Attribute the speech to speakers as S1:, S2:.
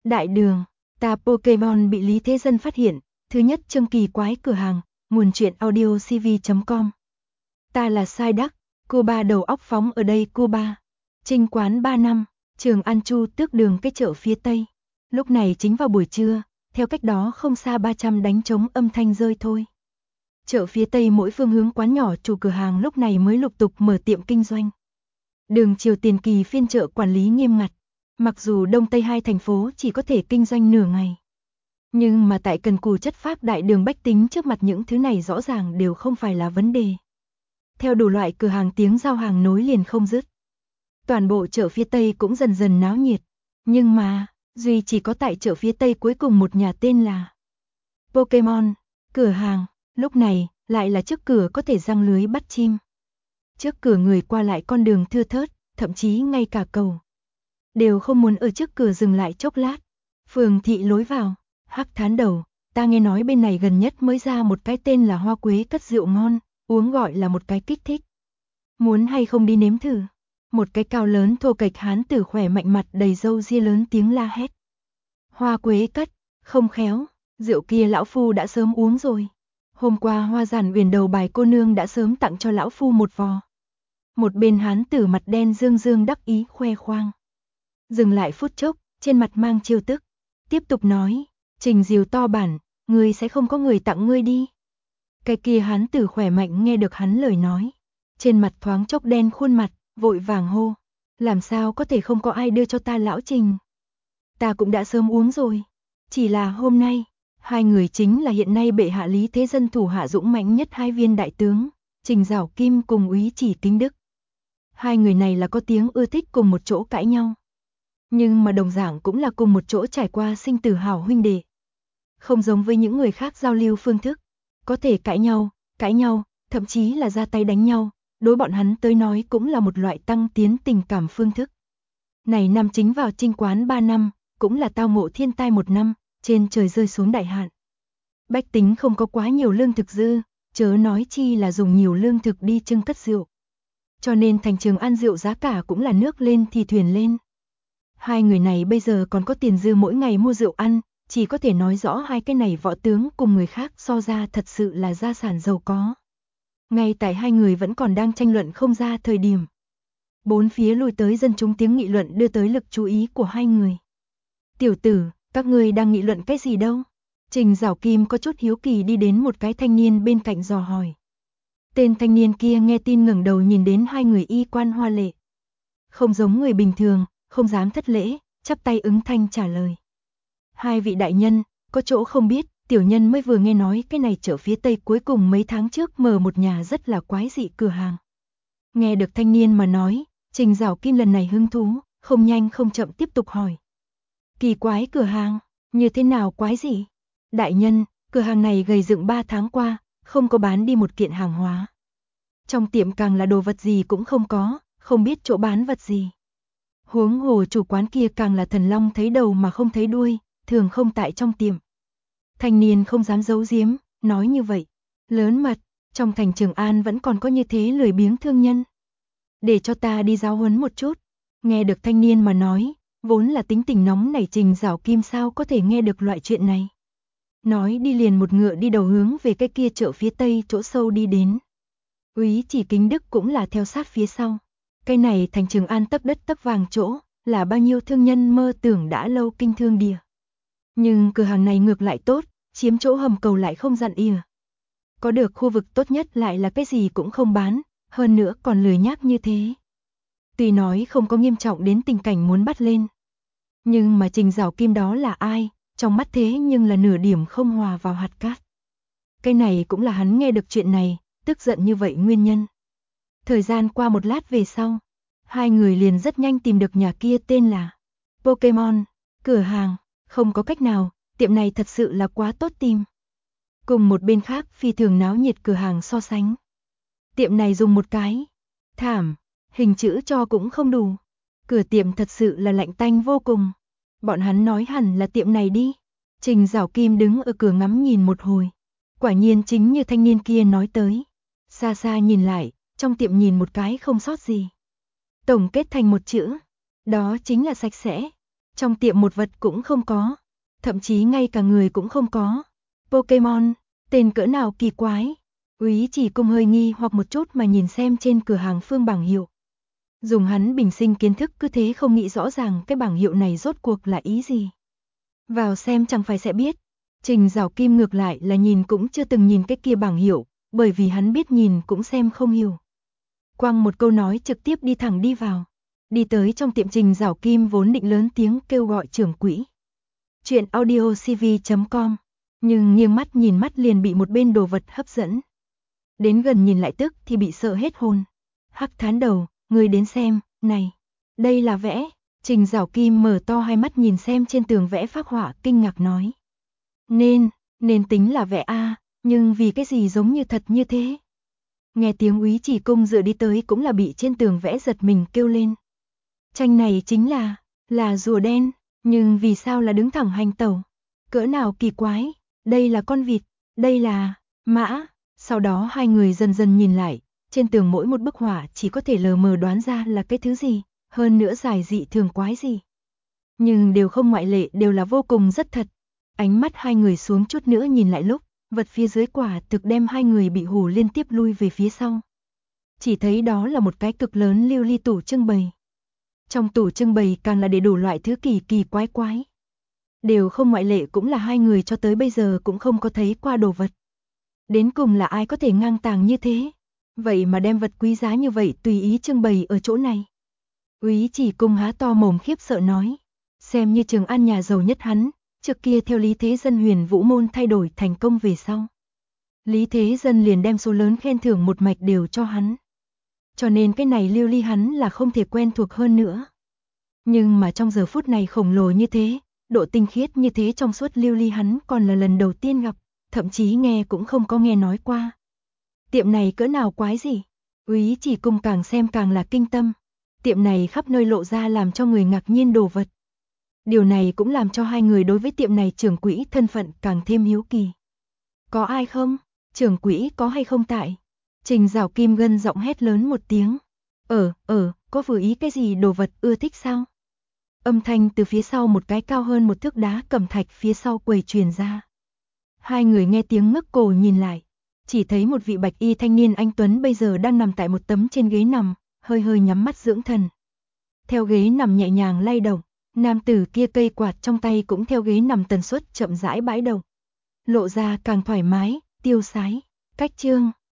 S1: Đại đường, ta Pokemon bị Lý Thế Dân phát hiện, thứ nhất chương kỳ quái cửa hàng, nguồn truyện audio cv.com. Ta là Sai Đắc, cô ba đầu óc phóng ở đây cô ba. Trinh quán 3 năm, Trường An Chu Tước đường cái chợ phía Tây. Lúc này chính vào buổi trưa, theo cách đó không xa 300 đánh trống âm thanh rơi thôi. Chợ phía Tây mỗi phương hướng quán nhỏ chủ cửa hàng lúc này mới lục tục mở tiệm kinh doanh. Đường chiều tiền kỳ phiên chợ quản lý nghiêm ngặt. Mặc dù Đông Tây hai thành phố chỉ có thể kinh doanh nửa ngày. Nhưng mà tại cần cù chất phác đại đường bách tính trước mặt những thứ này rõ ràng đều không phải là vấn đề. Theo đủ loại cửa hàng tiếng giao hàng nối liền không dứt. Toàn bộ chợ phía Tây cũng dần dần náo nhiệt. Nhưng mà, duy chỉ có tại chợ phía Tây cuối cùng một nhà tên là Pokemon, cửa hàng, lúc này, lại là trước cửa có thể giăng lưới bắt chim. Trước cửa người qua lại con đường thưa thớt, thậm chí ngay cả cầu đều không muốn ở trước cửa dừng lại chốc lát. Phường thị lối vào, Hắc thán đầu, ta nghe nói bên này gần nhất mới ra một cái tên là Hoa Quế cất rượu ngon, uống gọi là một cái kích thích. Muốn hay không đi nếm thử? Một cái cao lớn thô kệch hán tử khỏe mạnh mặt đầy râu ria lớn tiếng la hét. Hoa Quế cất, không khéo, rượu kia lão phu đã sớm uống rồi. Hôm qua Hoa Giản Uyển đầu bài cô nương đã sớm tặng cho lão phu một vò. Một bên hán tử mặt đen dương dương đắc ý khoe khoang. Dừng lại phút chốc, trên mặt mang trêu tức, tiếp tục nói, Trình Diều to bản, ngươi sẽ không có người tặng ngươi đi. Cái kia hán tử khỏe mạnh nghe được hắn lời nói, trên mặt thoáng chốc đen khuôn mặt, vội vàng hô, làm sao có thể không có ai đưa cho ta lão Trình. Ta cũng đã sớm uống rồi, chỉ là hôm nay, hai người chính là hiện nay bệ hạ Lý Thế Dân thủ hạ dũng mãnh nhất hai viên đại tướng, Trình Giảo Kim cùng Úy Chỉ Kính Đức. Hai người này là có tiếng ưa thích cùng một chỗ cãi nhau. Nhưng mà đồng dạng cũng là cùng một chỗ trải qua sinh tử hảo huynh đệ. Không giống với những người khác giao lưu phương thức, có thể cãi nhau, thậm chí là ra tay đánh nhau, đối bọn hắn tới nói cũng là một loại tăng tiến tình cảm phương thức. Này năm chính vào Trinh quán 3 năm, cũng là tao ngộ thiên tai 1 năm, trên trời rơi xuống đại hạn. Bách tính không có quá nhiều lương thực dư, chớ nói chi là dùng nhiều lương thực đi trưng cất rượu. Cho nên thành Trường An rượu giá cả cũng là nước lên thì thuyền lên. Hai người này bây giờ còn có tiền dư mỗi ngày mua rượu ăn, chỉ có thể nói rõ hai cái này võ tướng cùng người khác so ra thật sự là gia sản giàu có. Ngay tại hai người vẫn còn đang tranh luận không ra thời điểm. Bốn phía lui tới dân chúng tiếng nghị luận đưa tới lực chú ý của hai người. Tiểu tử, các ngươi đang nghị luận cái gì đâu? Trình Giảo Kim có chút hiếu kỳ đi đến một cái thanh niên bên cạnh dò hỏi. Tên thanh niên kia nghe tin ngẩng đầu nhìn đến hai người y quan hoa lệ. Không giống người bình thường, không dám thất lễ, chắp tay ứng thanh trả lời. Hai vị đại nhân, có chỗ không biết, tiểu nhân mới vừa nghe nói cái này chợ phía Tây cuối cùng mấy tháng trước mở một nhà rất là quái dị cửa hàng. Nghe được thanh niên mà nói, Trình Giảo Kim lần này hứng thú, không nhanh không chậm tiếp tục hỏi. Kỳ quái cửa hàng, như thế nào quái dị? Đại nhân, cửa hàng này gầy dựng 3 tháng qua, không có bán đi một kiện hàng hóa. Trong tiệm càng là đồ vật gì cũng không có, không biết chỗ bán vật gì. Huống hồ chủ quán kia càng là thần long thấy đầu mà không thấy đuôi, thường không tại trong tiệm. Thanh niên không dám giấu giếm, nói như vậy. Lớn mật, trong thành Trường An vẫn còn có như thế lười biếng thương nhân. Để cho ta đi giáo huấn một chút. Nghe được thanh niên mà nói, vốn là tính tình nóng nảy Trình Giảo Kim sao có thể nghe được loại chuyện này. Nói đi liền một ngựa đi đầu hướng về cái kia chợ phía Tây chỗ sâu đi đến. Úy Chỉ Kính Đức cũng là theo sát phía sau. Cái này thành Trường An tấp đất tấp vàng chỗ, là bao nhiêu thương nhân mơ tưởng đã lâu kinh thương địa. Nhưng cửa hàng này ngược lại tốt, chiếm chỗ hầm cầu lại không dặn ỉa. Có được khu vực tốt nhất lại là cái gì cũng không bán, hơn nữa còn lười nhác như thế. Tuy nói không có nghiêm trọng đến tình cảnh muốn bắt lên. Nhưng mà Trình Giảo Kim đó là ai, trong mắt thế nhưng là nửa điểm không hòa vào hạt cát. Cái này cũng là hắn nghe được chuyện này, tức giận như vậy nguyên nhân. Thời gian qua một lát về sau, hai người liền rất nhanh tìm được nhà kia tên là Pokemon, cửa hàng, không có cách nào, tiệm này thật sự là quá tốt tìm. Cùng một bên khác phi thường náo nhiệt cửa hàng so sánh. Tiệm này dùng một cái thảm, hình chữ cho cũng không đủ. Cửa tiệm thật sự là lạnh tanh vô cùng. Bọn hắn nói hẳn là tiệm này đi. Trình Giảo Kim đứng ở cửa ngắm nhìn một hồi. Quả nhiên chính như thanh niên kia nói tới. Xa xa nhìn lại, trong tiệm nhìn một cái không sót gì. Tổng kết thành một chữ, đó chính là sạch sẽ. Trong tiệm một vật cũng không có, thậm chí ngay cả người cũng không có. Pokemon, tên cỡ nào kỳ quái. Úy Chỉ Công hơi nghi hoặc một chút mà nhìn xem trên cửa hàng Phương bảng hiệu. Dùng hắn bình sinh kiến thức cứ thế không nghĩ rõ ràng cái bảng hiệu này rốt cuộc là ý gì. Vào xem chẳng phải sẽ biết. Trình Giảo Kim ngược lại là nhìn cũng chưa từng nhìn cái kia bảng hiệu, bởi vì hắn biết nhìn cũng xem không hiểu. Quăng một câu nói trực tiếp đi thẳng đi vào. Đi tới trong tiệm Trình Giảo Kim vốn định lớn tiếng kêu gọi trưởng quỹ. Chuyện audiocv.com, nhưng nghiêng mắt nhìn mắt liền bị một bên đồ vật hấp dẫn. Đến gần nhìn lại tức thì bị sợ hết hồn. Hắc thán đầu, người đến xem, này, đây là vẽ. Trình Giảo Kim mở to hai mắt nhìn xem trên tường vẽ phác họa kinh ngạc nói. Nên tính là vẽ a, nhưng vì cái gì giống như thật như thế? Nghe tiếng Úy Chỉ Công dựa đi tới cũng là bị trên tường vẽ giật mình kêu lên. Tranh này chính là rùa đen, nhưng vì sao là đứng thẳng hành tẩu? Cỡ nào kỳ quái, đây là con vịt, đây là mã. Sau đó hai người dần dần nhìn lại, trên tường mỗi một bức họa chỉ có thể lờ mờ đoán ra là cái thứ gì, hơn nữa giải dị thường quái gì. Nhưng đều không ngoại lệ đều là vô cùng rất thật. Ánh mắt hai người xuống chút nữa nhìn lại lúc, vật phía dưới quả thực đem hai người bị hù liên tiếp lui về phía sau. Chỉ thấy đó là một cái cực lớn lưu ly tủ trưng bày. Trong tủ trưng bày càng là để đủ loại thứ kỳ kỳ quái quái. Đều không ngoại lệ cũng là hai người cho tới bây giờ cũng không có thấy qua đồ vật. Đến cùng là ai có thể ngang tàng như thế? Vậy mà đem vật quý giá như vậy tùy ý trưng bày ở chỗ này. Úy Chỉ Công há to mồm khiếp sợ nói. Xem như Trường An nhà giàu nhất hắn, trước kia theo Lý Thế Dân Huyền Vũ Môn thay đổi thành công về sau. Lý Thế Dân liền đem số lớn khen thưởng một mạch đều cho hắn. Cho nên cái này lưu ly hắn là không thể quen thuộc hơn nữa. Nhưng mà trong giờ phút này khổng lồ như thế, độ tinh khiết như thế trong suốt lưu ly hắn còn là lần đầu tiên gặp, thậm chí nghe cũng không có nghe nói qua. Tiệm này cỡ nào quái gì? Úy Chỉ Công càng xem càng là kinh tâm. Tiệm này khắp nơi lộ ra làm cho người ngạc nhiên đồ vật. Điều này cũng làm cho hai người đối với tiệm này trưởng quỹ thân phận càng thêm hiếu kỳ. Có ai không? Trưởng quỹ có hay không tại? Trình Giảo Kim gân giọng hét lớn một tiếng. Có vừa ý cái gì đồ vật ưa thích sao? Âm thanh từ phía sau một cái cao hơn một thước đá cẩm thạch phía sau quầy truyền ra. Hai người nghe tiếng ngước cổ nhìn lại. Chỉ thấy một vị bạch y thanh niên anh tuấn bây giờ đang nằm tại một tấm trên ghế nằm, hơi hơi nhắm mắt dưỡng thần. Theo ghế nằm nhẹ nhàng lay động, nam tử kia cây quạt trong tay cũng theo ghế nằm tần suất chậm rãi bãi động. Lộ ra càng thoải mái, tiêu sái. Cách chương